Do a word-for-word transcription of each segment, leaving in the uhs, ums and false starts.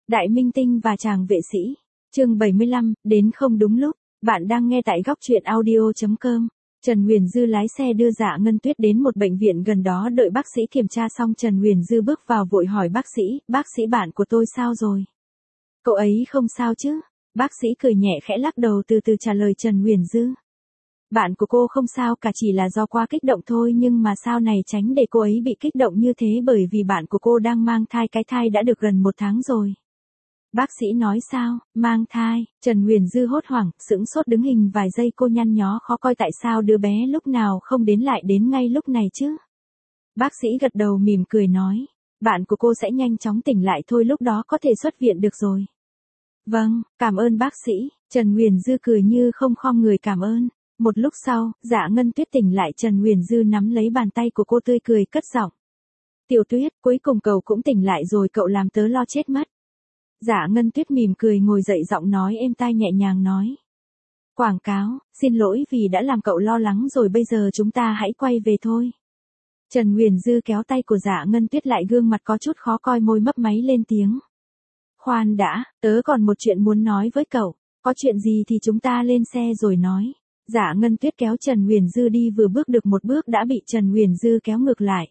Đại minh tinh và chàng vệ sĩ. Chương bảy mươi lăm, đến không đúng lúc. Bạn đang nghe tại góc truyện audio chấm com. Trần Huyền Dư lái xe đưa Dạ Ngân Tuyết đến một bệnh viện gần đó đợi bác sĩ kiểm tra xong. Trần Huyền Dư bước vào vội hỏi bác sĩ, bác sĩ bạn của tôi sao rồi? Cậu ấy không sao chứ? Bác sĩ cười nhẹ khẽ lắc đầu từ từ trả lời Trần Huyền Dư. Bạn của cô không sao cả, chỉ là do quá kích động thôi, nhưng mà sao này tránh để cô ấy bị kích động như thế, bởi vì bạn của cô đang mang thai, cái thai đã được gần một tháng rồi. Bác sĩ nói sao, mang thai? Trần Huyền Dư hốt hoảng, sững sốt đứng hình vài giây, cô nhăn nhó khó coi tại sao đứa bé lúc nào không đến lại đến ngay lúc này chứ? Bác sĩ gật đầu mỉm cười nói, bạn của cô sẽ nhanh chóng tỉnh lại thôi, lúc đó có thể xuất viện được rồi. Vâng, cảm ơn bác sĩ. Trần Huyền Dư cười như không khom người cảm ơn. Một lúc sau, Dạ Ngân Tuyết tỉnh lại, Trần Huyền Dư nắm lấy bàn tay của cô tươi cười cất giọng. Tiểu Tuyết, cuối cùng cậu cũng tỉnh lại rồi, cậu làm tớ lo chết mất. Dạ Ngân Tuyết mỉm cười ngồi dậy, giọng nói êm tai nhẹ nhàng nói. Quảng cáo, xin lỗi vì đã làm cậu lo lắng rồi, bây giờ chúng ta hãy quay về thôi. Trần Huyền Dư kéo tay của Dạ Ngân Tuyết lại, gương mặt có chút khó coi, môi mấp máy lên tiếng. Khoan đã, tớ còn một chuyện muốn nói với cậu. Có chuyện gì thì chúng ta lên xe rồi nói. Dạ Ngân Tuyết kéo Trần Huyền Dư đi, vừa bước được một bước đã bị Trần Huyền Dư kéo ngược lại.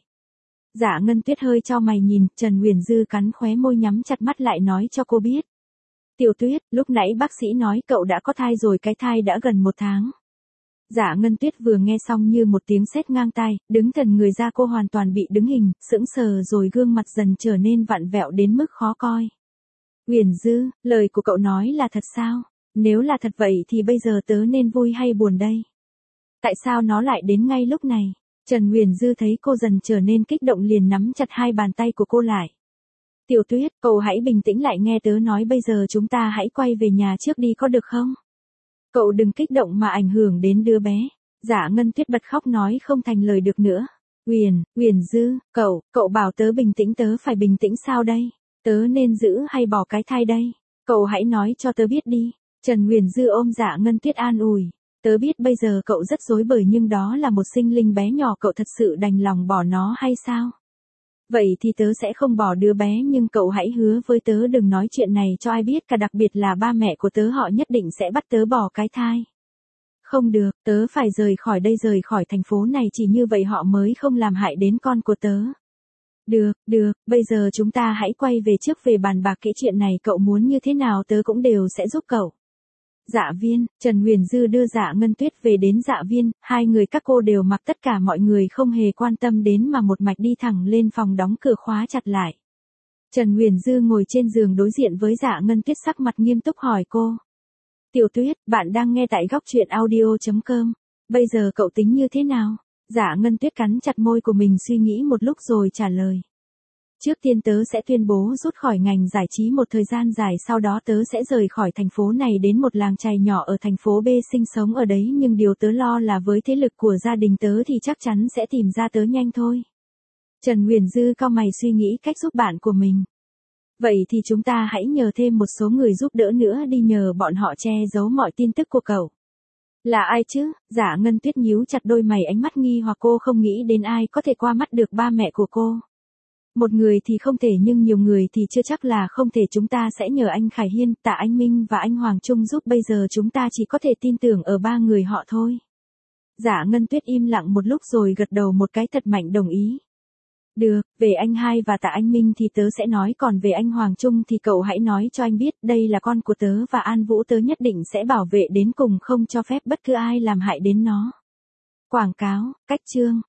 Dạ Ngân Tuyết hơi chau mày nhìn, Trần Huyền Dư cắn khóe môi nhắm chặt mắt lại nói cho cô biết. Tiểu Tuyết, lúc nãy bác sĩ nói cậu đã có thai rồi, cái thai đã gần một tháng. Dạ Ngân Tuyết vừa nghe xong như một tiếng sét ngang tai, đứng thần người ra, cô hoàn toàn bị đứng hình, sững sờ rồi gương mặt dần trở nên vặn vẹo đến mức khó coi. Huyền Dư, lời của cậu nói là thật sao? Nếu là thật vậy thì bây giờ tớ nên vui hay buồn đây? Tại sao nó lại đến ngay lúc này? Trần Huyền Dư thấy cô dần trở nên kích động liền nắm chặt hai bàn tay của cô lại. Tiểu Tuyết, cậu hãy bình tĩnh lại nghe tớ nói, bây giờ chúng ta hãy quay về nhà trước đi có được không? Cậu đừng kích động mà ảnh hưởng đến đứa bé. Dạ Ngân Tuyết bật khóc nói không thành lời được nữa. Huyền, Huyền Dư, cậu, cậu bảo tớ bình tĩnh, tớ phải bình tĩnh sao đây? Tớ nên giữ hay bỏ cái thai đây? Cậu hãy nói cho tớ biết đi. Trần Huyền Dư ôm Dạ Ngân Tuyết an ủi. Tớ biết bây giờ cậu rất rối bời, nhưng đó là một sinh linh bé nhỏ, cậu thật sự đành lòng bỏ nó hay sao? Vậy thì tớ sẽ không bỏ đứa bé, nhưng cậu hãy hứa với tớ đừng nói chuyện này cho ai biết cả, đặc biệt là ba mẹ của tớ, họ nhất định sẽ bắt tớ bỏ cái thai. Không được, tớ phải rời khỏi đây, rời khỏi thành phố này, chỉ như vậy họ mới không làm hại đến con của tớ. Được, được, bây giờ chúng ta hãy quay về trước về bàn bạc kỹ chuyện này, cậu muốn như thế nào tớ cũng đều sẽ giúp cậu. Dạ viên, Trần Huyền Dư đưa Dạ Ngân Tuyết về đến dạ viên, hai người các cô đều mặc, tất cả mọi người không hề quan tâm đến mà một mạch đi thẳng lên phòng, đóng cửa khóa chặt lại. Trần Huyền Dư ngồi trên giường đối diện với Dạ Ngân Tuyết, sắc mặt nghiêm túc hỏi cô. Tiểu Tuyết, bạn đang nghe tại góc truyện audio chấm com. Bây giờ cậu tính như thế nào? Dạ Ngân Tuyết cắn chặt môi của mình, suy nghĩ một lúc rồi trả lời. Trước tiên tớ sẽ tuyên bố rút khỏi ngành giải trí một thời gian dài, sau đó tớ sẽ rời khỏi thành phố này đến một làng chài nhỏ ở thành phố B sinh sống ở đấy, nhưng điều tớ lo là với thế lực của gia đình tớ thì chắc chắn sẽ tìm ra tớ nhanh thôi. Trần Huyền Dư cau mày suy nghĩ cách giúp bạn của mình. Vậy thì chúng ta hãy nhờ thêm một số người giúp đỡ nữa đi, nhờ bọn họ che giấu mọi tin tức của cậu. Là ai chứ? Dạ Ngân Tuyết nhíu chặt đôi mày, ánh mắt nghi hoặc, cô không nghĩ đến ai có thể qua mắt được ba mẹ của cô. Một người thì không thể, nhưng nhiều người thì chưa chắc là không thể, chúng ta sẽ nhờ anh Khải Hiên, Tạ Anh Minh và anh Hoàng Trung giúp, bây giờ chúng ta chỉ có thể tin tưởng ở ba người họ thôi. Dạ Ngân Tuyết im lặng một lúc rồi gật đầu một cái thật mạnh đồng ý. Được, về anh hai và Tạ Anh Minh thì tớ sẽ nói, còn về anh Hoàng Trung thì cậu hãy nói cho anh biết, đây là con của tớ và An Vũ, tớ nhất định sẽ bảo vệ đến cùng, không cho phép bất cứ ai làm hại đến nó. Quảng cáo, cách chương.